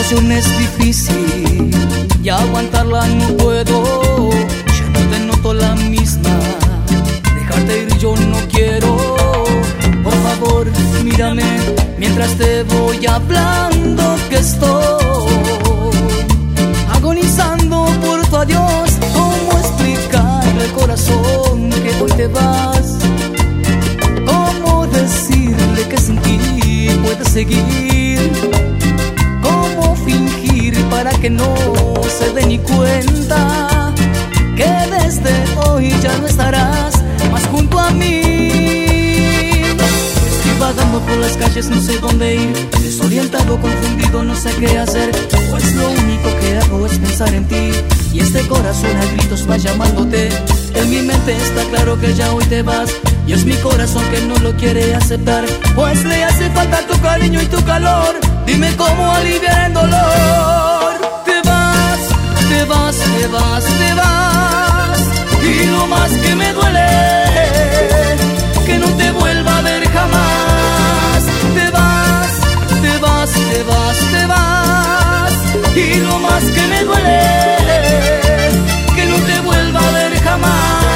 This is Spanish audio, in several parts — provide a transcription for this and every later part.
situación es difícil y aguantarla no puedo. Ya no te noto la misma, dejarte ir yo no quiero. Por favor, mírame mientras te voy hablando que estoy agonizando por tu adiós. ¿Cómo explicarle al corazón que hoy te vas? ¿Cómo decirle que sin ti puedes seguir? ¿Cómo fingir para que no se dé ni cuenta que desde hoy ya no estarás más junto a mí? Estoy vagando por las calles, no sé dónde ir, desorientado, confundido, no sé qué hacer, pues lo único que hago es pensar en ti, y este corazón a gritos va llamándote. En mi mente está claro que ya hoy te vas, y es mi corazón que no lo quiere aceptar, pues le hace falta tu cariño y tu calor. Dime cómo aliviar el dolor. Te vas, te vas, te vas, te vas, y lo más que me duele, que no te vuelva a ver jamás. Te vas, te vas, te vas, te vas, y lo más que me duele, que no te vuelva a ver jamás.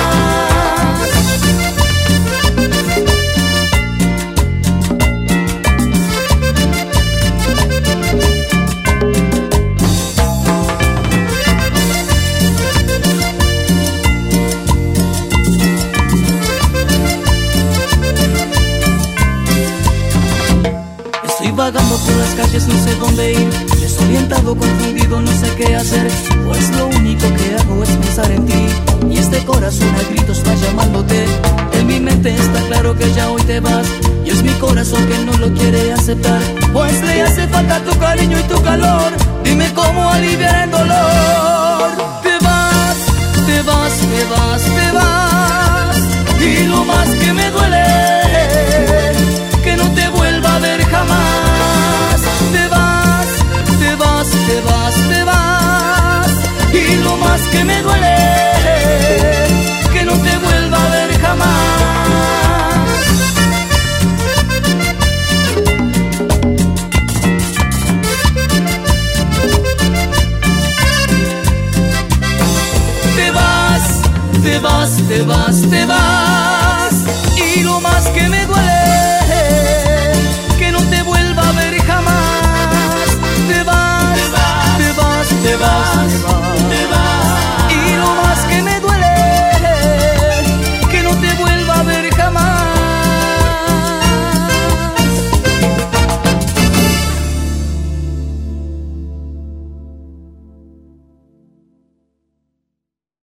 Estoy vagando por las calles, no sé dónde ir, desorientado, confundido, no sé qué hacer, pues lo único que hago es pensar en ti, y este corazón a gritos va llamándote. En mi mente está claro que ya hoy te vas, y es mi corazón que no lo quiere aceptar, pues le hace falta tu cariño y tu calor. Dime cómo aliviar el dolor. Te vas, te vas, te vas, te vas, y lo más que me duele, que no te vuelva a ver jamás. Te vas, te vas, te vas, te vas, y lo más que me duele, que no te vuelva a ver jamás. Te vas, te vas, te vas, te vas,